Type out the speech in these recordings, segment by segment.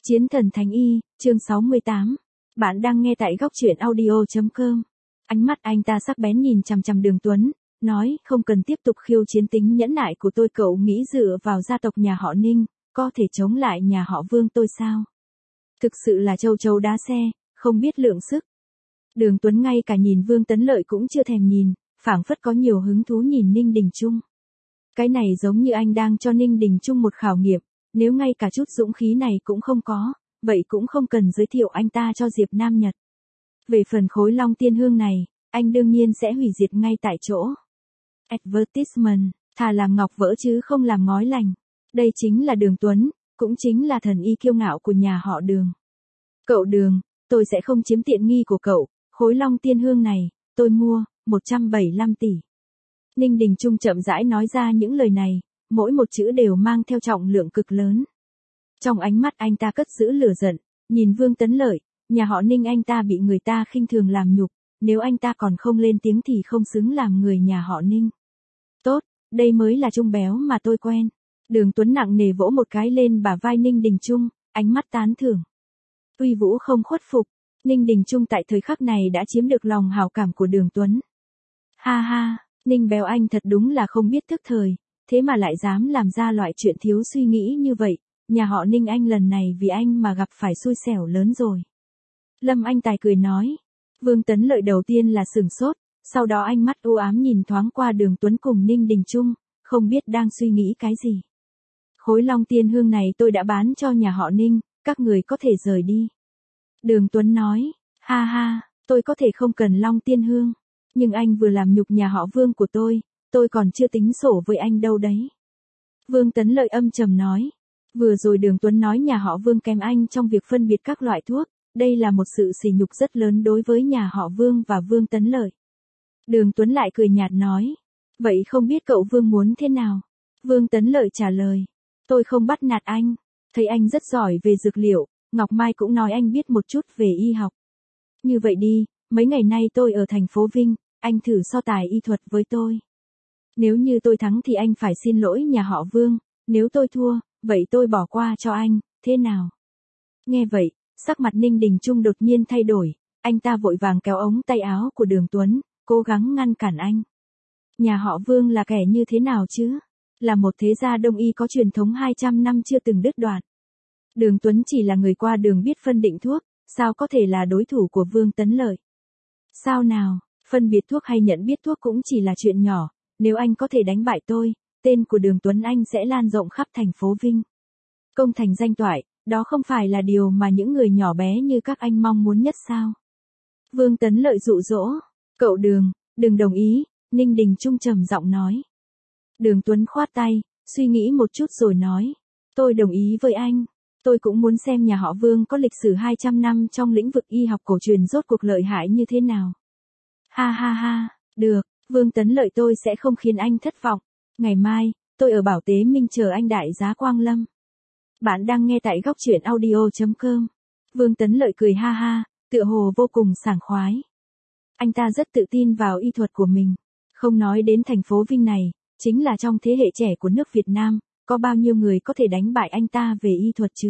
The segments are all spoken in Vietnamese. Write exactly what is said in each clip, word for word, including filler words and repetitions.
Chiến thần Thánh Y, chương sáu mươi tám. Bạn đang nghe tại góc truyện audio chấm com. Ánh mắt anh ta sắc bén nhìn chằm chằm Đường Tuấn, nói không cần tiếp tục khiêu chiến tính nhẫn nại của tôi, cậu nghĩ dựa vào gia tộc nhà họ Ninh, có thể chống lại nhà họ Vương tôi sao? Thực sự là châu chấu đá xe, không biết lượng sức. Đường Tuấn ngay cả nhìn Vương Tấn Lợi cũng chưa thèm nhìn, phảng phất có nhiều hứng thú nhìn Ninh Đình Trung. Cái này giống như anh đang cho Ninh Đình Trung một khảo nghiệm, nếu ngay cả chút dũng khí này cũng không có, vậy cũng không cần giới thiệu anh ta cho Diệp Nam Nhật. Về phần khối long tiên hương này, anh đương nhiên sẽ hủy diệt ngay tại chỗ. Advertisement, thà làm ngọc vỡ chứ không làm ngói lành. Đây chính là Đường Tuấn, cũng chính là thần y kiêu ngạo của nhà họ Đường. Cậu Đường, tôi sẽ không chiếm tiện nghi của cậu, khối long tiên hương này, tôi mua, một trăm bảy mươi lăm tỷ. Ninh Đình Trung chậm rãi nói ra những lời này, mỗi một chữ đều mang theo trọng lượng cực lớn. Trong ánh mắt anh ta cất giữ lửa giận, nhìn Vương Tấn Lợi, nhà họ Ninh anh ta bị người ta khinh thường làm nhục, nếu anh ta còn không lên tiếng thì không xứng làm người nhà họ Ninh. Tốt, đây mới là Trung béo mà tôi quen. Đường Tuấn nặng nề vỗ một cái lên bả vai Ninh Đình Trung, ánh mắt tán thưởng. Uy vũ không khuất phục, Ninh Đình Trung tại thời khắc này đã chiếm được lòng hảo cảm của Đường Tuấn. Ha ha, Ninh béo anh thật đúng là không biết thức thời, thế mà lại dám làm ra loại chuyện thiếu suy nghĩ như vậy, nhà họ Ninh anh lần này vì anh mà gặp phải xui xẻo lớn rồi. Lâm Anh Tài cười nói. Vương Tấn Lợi đầu tiên là sửng sốt, sau đó ánh mắt u ám nhìn thoáng qua Đường Tuấn cùng Ninh Đình Trung, không biết đang suy nghĩ cái gì. Khối long tiên hương này tôi đã bán cho nhà họ Ninh, các người có thể rời đi. Đường Tuấn nói, ha ha, tôi có thể không cần long tiên hương, nhưng anh vừa làm nhục nhà họ Vương của tôi, tôi còn chưa tính sổ với anh đâu đấy. Vương Tấn Lợi âm trầm nói, vừa rồi Đường Tuấn nói nhà họ Vương kém anh trong việc phân biệt các loại thuốc, đây là một sự sỉ nhục rất lớn đối với nhà họ Vương và Vương Tấn Lợi. Đường Tuấn lại cười nhạt nói, vậy không biết cậu Vương muốn thế nào? Vương Tấn Lợi trả lời, tôi không bắt nạt anh, thấy anh rất giỏi về dược liệu, Ngọc Mai cũng nói anh biết một chút về y học. Như vậy đi, mấy ngày nay tôi ở thành phố Vinh, anh thử so tài y thuật với tôi. Nếu như tôi thắng thì anh phải xin lỗi nhà họ Vương, nếu tôi thua, vậy tôi bỏ qua cho anh, thế nào? Nghe vậy, sắc mặt Ninh Đình Trung đột nhiên thay đổi, anh ta vội vàng kéo ống tay áo của Đường Tuấn, cố gắng ngăn cản anh. Nhà họ Vương là kẻ như thế nào chứ? Là một thế gia đông y có truyền thống hai trăm năm chưa từng đứt đoạn. Đường Tuấn chỉ là người qua đường biết phân định thuốc, sao có thể là đối thủ của Vương Tấn Lợi? Sao nào, phân biệt thuốc hay nhận biết thuốc cũng chỉ là chuyện nhỏ, nếu anh có thể đánh bại tôi, tên của Đường Tuấn anh sẽ lan rộng khắp thành phố Vinh. Công thành danh toại, đó không phải là điều mà những người nhỏ bé như các anh mong muốn nhất sao? Vương Tấn Lợi dụ dỗ, cậu Đường, đừng đồng ý, Ninh Đình Trung trầm giọng nói. Đường Tuấn khoát tay, suy nghĩ một chút rồi nói, tôi đồng ý với anh, tôi cũng muốn xem nhà họ Vương có lịch sử hai trăm năm trong lĩnh vực y học cổ truyền rốt cuộc lợi hại như thế nào. Ha ha ha, được, Vương Tấn Lợi tôi sẽ không khiến anh thất vọng, ngày mai, tôi ở Bảo Tế Minh chờ anh đại giá Quang Lâm. Bạn đang nghe tại góc truyện audio chấm com. Vương Tấn Lợi cười ha ha, tựa hồ vô cùng sảng khoái. Anh ta rất tự tin vào y thuật của mình. Không nói đến thành phố Vinh này, chính là trong thế hệ trẻ của nước Việt Nam, có bao nhiêu người có thể đánh bại anh ta về y thuật chứ?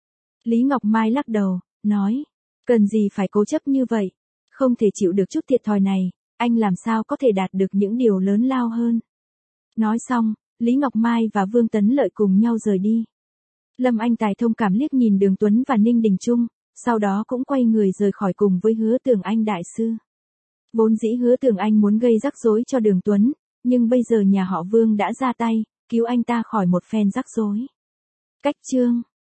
Lý Ngọc Mai lắc đầu, nói, cần gì phải cố chấp như vậy, không thể chịu được chút thiệt thòi này, anh làm sao có thể đạt được những điều lớn lao hơn. Nói xong, Lý Ngọc Mai và Vương Tấn Lợi cùng nhau rời đi. Lâm Anh Tài thông cảm liếc nhìn Đường Tuấn và Ninh Đình Trung, sau đó cũng quay người rời khỏi cùng với Hứa Tường Anh đại sư. Vốn dĩ Hứa Tường Anh muốn gây rắc rối cho Đường Tuấn, nhưng bây giờ nhà họ Vương đã ra tay, cứu anh ta khỏi một phen rắc rối. Cách chương